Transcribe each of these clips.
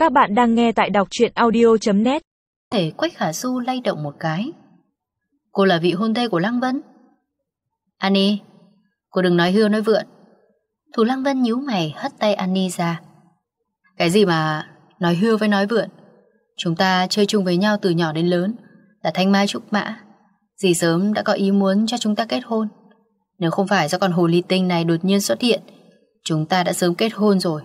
Các bạn đang nghe tại đọc truyện audio.net. Thể Quách Khả Du lay động một cái. Cô là vị hôn thê của Lăng Vân. Annie, cô đừng nói hưu nói vượn. Thủ Lăng Vân nhíu mày hất tay Annie ra. Cái gì mà nói hưu với nói vượn? Chúng ta chơi chung với nhau từ nhỏ đến lớn, là thanh mai trúc mã. Dì sớm đã có ý muốn cho chúng ta kết hôn. Nếu không phải do con hồ ly tinh này đột nhiên xuất hiện, chúng ta đã sớm kết hôn rồi.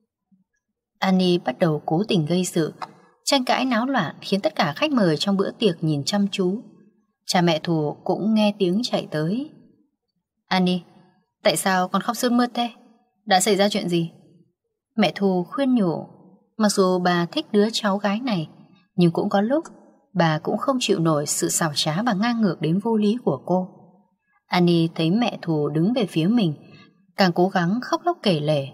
Annie bắt đầu cố tình gây sự. Tranh cãi náo loạn khiến tất cả khách mời trong bữa tiệc nhìn chăm chú. Cha mẹ Thù cũng nghe tiếng chạy tới. Annie, tại sao con khóc sướt mướt thế? Đã xảy ra chuyện gì? Mẹ Thù khuyên nhủ. Mặc dù bà thích đứa cháu gái này, nhưng cũng có lúc bà cũng không chịu nổi sự xảo trá và ngang ngược đến vô lý của cô. Annie thấy mẹ Thù đứng về phía mình, càng cố gắng khóc lóc kể lể.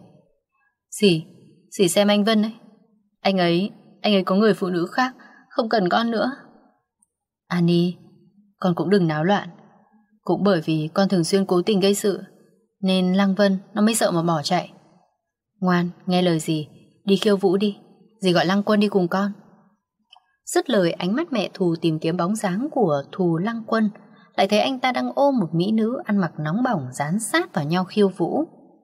Dì xem anh Vân ấy. Anh ấy có người phụ nữ khác, không cần con nữa. Annie, con cũng đừng náo loạn. Cũng bởi vì con thường xuyên cố tình gây sự, nên Lăng Vân nó mới sợ mà bỏ chạy. Ngoan, nghe lời dì, đi khiêu vũ đi. Dì gọi Lăng Quân đi cùng con. Dứt lời, ánh mắt mẹ Thù tìm kiếm bóng dáng của Thù Lăng Quân, lại thấy anh ta đang ôm một mỹ nữ ăn mặc nóng bỏng dán sát vào nhau khiêu vũ.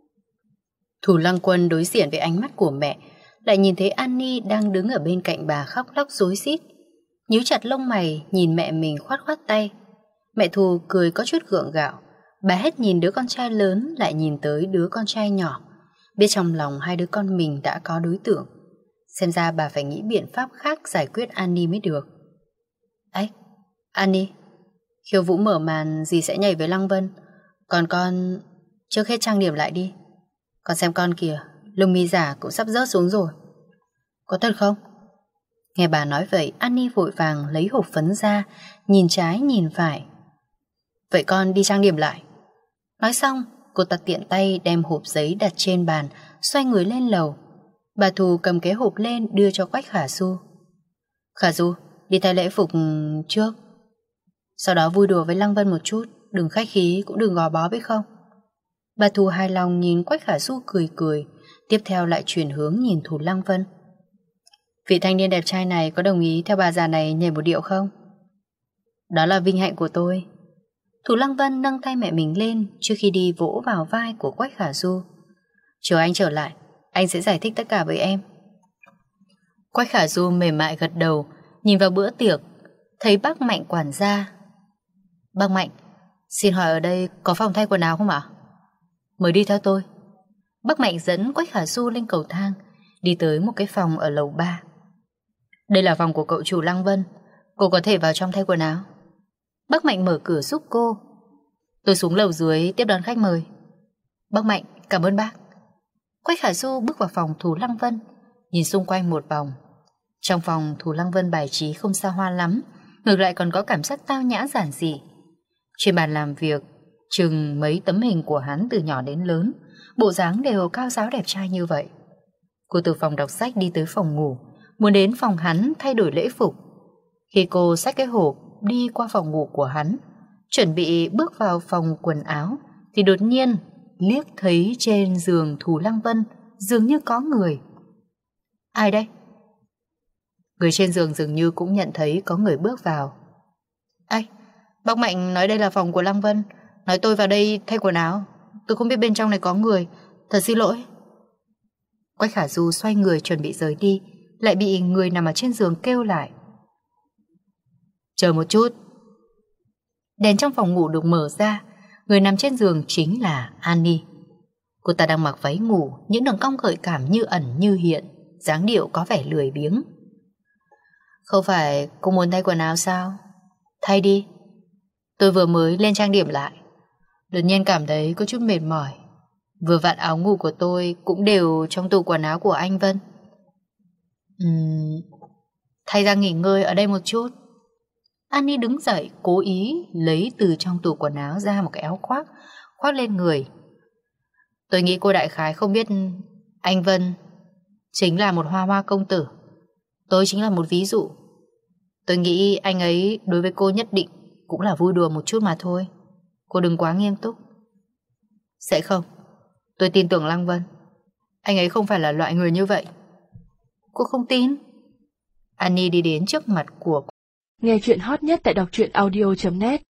Thù Lăng Quân đối diện với ánh mắt của mẹ, lại nhìn thấy Annie đang đứng ở bên cạnh bà khóc lóc rối rít, nhíu chặt lông mày nhìn mẹ mình khoát khoát tay. Mẹ Thù cười có chút gượng gạo. Bà hết nhìn đứa con trai lớn lại nhìn tới đứa con trai nhỏ, biết trong lòng hai đứa con mình đã có đối tượng. Xem ra bà phải nghĩ biện pháp khác giải quyết Annie mới được. Ách, Annie, khiêu vũ mở màn dì sẽ nhảy với Lăng Vân, còn con trước hết trang điểm lại đi. Con xem con kìa, lông mi giả cũng sắp rớt xuống rồi. Có thật không? Nghe bà nói vậy, Annie vội vàng lấy hộp phấn ra, nhìn trái nhìn phải. Vậy con đi trang điểm lại. Nói xong, cô ta tiện tay đem hộp giấy đặt trên bàn, xoay người lên lầu. Bà Thù cầm cái hộp lên đưa cho Quách Khả Du. Khả Du, đi thay lễ phục trước, sau đó vui đùa với Lăng Vân một chút, đừng khách khí cũng đừng gò bó biết không? Bà Thù hài lòng nhìn Quách Khả Du cười cười, tiếp theo lại chuyển hướng nhìn Thủ Lăng Vân. Vị thanh niên đẹp trai này có đồng ý theo bà già này nhảy một điệu không? Đó là vinh hạnh của tôi. Thủ Lăng Vân nâng tay mẹ mình lên trước khi đi vỗ vào vai của Quách Khả Du. Chờ anh trở lại, anh sẽ giải thích tất cả với em. Quách Khả Du mềm mại gật đầu, nhìn vào bữa tiệc, thấy bác Mạnh quản gia. Bác Mạnh, xin hỏi ở đây có phòng thay quần áo không ạ? Mời đi theo tôi. Bác Mạnh dẫn Quách Khả Du lên cầu thang, đi tới một cái phòng ở lầu 3. Đây là phòng của cậu chủ Lăng Vân, cô có thể vào trong thay quần áo. Bác Mạnh mở cửa giúp cô. Tôi xuống lầu dưới tiếp đón khách mời. Bác Mạnh, cảm ơn bác. Quách Khả Du bước vào phòng Thủ Lăng Vân, nhìn xung quanh một vòng. Trong phòng Thủ Lăng Vân bài trí không xa hoa lắm, ngược lại còn có cảm giác tao nhã giản dị. Trên bàn làm việc chừng mấy tấm hình của hắn từ nhỏ đến lớn, bộ dáng đều cao ráo đẹp trai như vậy. Cô từ phòng đọc sách đi tới phòng ngủ, muốn đến phòng hắn thay đổi lễ phục. Khi cô xách cái hộp đi qua phòng ngủ của hắn, chuẩn bị bước vào phòng quần áo, thì đột nhiên liếc thấy trên giường Thủ Lăng Vân dường như có người. Ai đây? Người trên giường dường như cũng nhận thấy có người bước vào. Ai? Bác Mạnh nói đây là phòng của Lăng Vân, nói tôi vào đây thay quần áo. Tôi không biết bên trong này có người, thật xin lỗi. Quách Khả Du xoay người chuẩn bị rời đi, lại bị người nằm ở trên giường kêu lại. Chờ một chút. Đèn trong phòng ngủ được mở ra, người nằm trên giường chính là Annie. Cô ta đang mặc váy ngủ, những đường cong gợi cảm như ẩn như hiện, dáng điệu có vẻ lười biếng. Không phải cô muốn thay quần áo sao? Thay đi. Tôi vừa mới lên trang điểm lại, đột nhiên cảm thấy có chút mệt mỏi. Vừa vặn áo ngủ của tôi cũng đều trong tủ quần áo của anh Vân. Thay ra nghỉ ngơi ở đây một chút. Annie đứng dậy, cố ý lấy từ trong tủ quần áo ra một cái áo khoác, khoác lên người. Tôi nghĩ cô đại khái không biết anh Vân chính là một hoa hoa công tử. Tôi chính là một ví dụ. Tôi nghĩ anh ấy đối với cô nhất định cũng là vui đùa một chút mà thôi. Cô đừng quá nghiêm túc. Sẽ không. Tôi tin tưởng Lăng Vân. Anh ấy không phải là loại người như vậy. Cô không tin. Annie đi đến trước mặt của Nghe chuyện hot nhất tại đọc truyện audio.net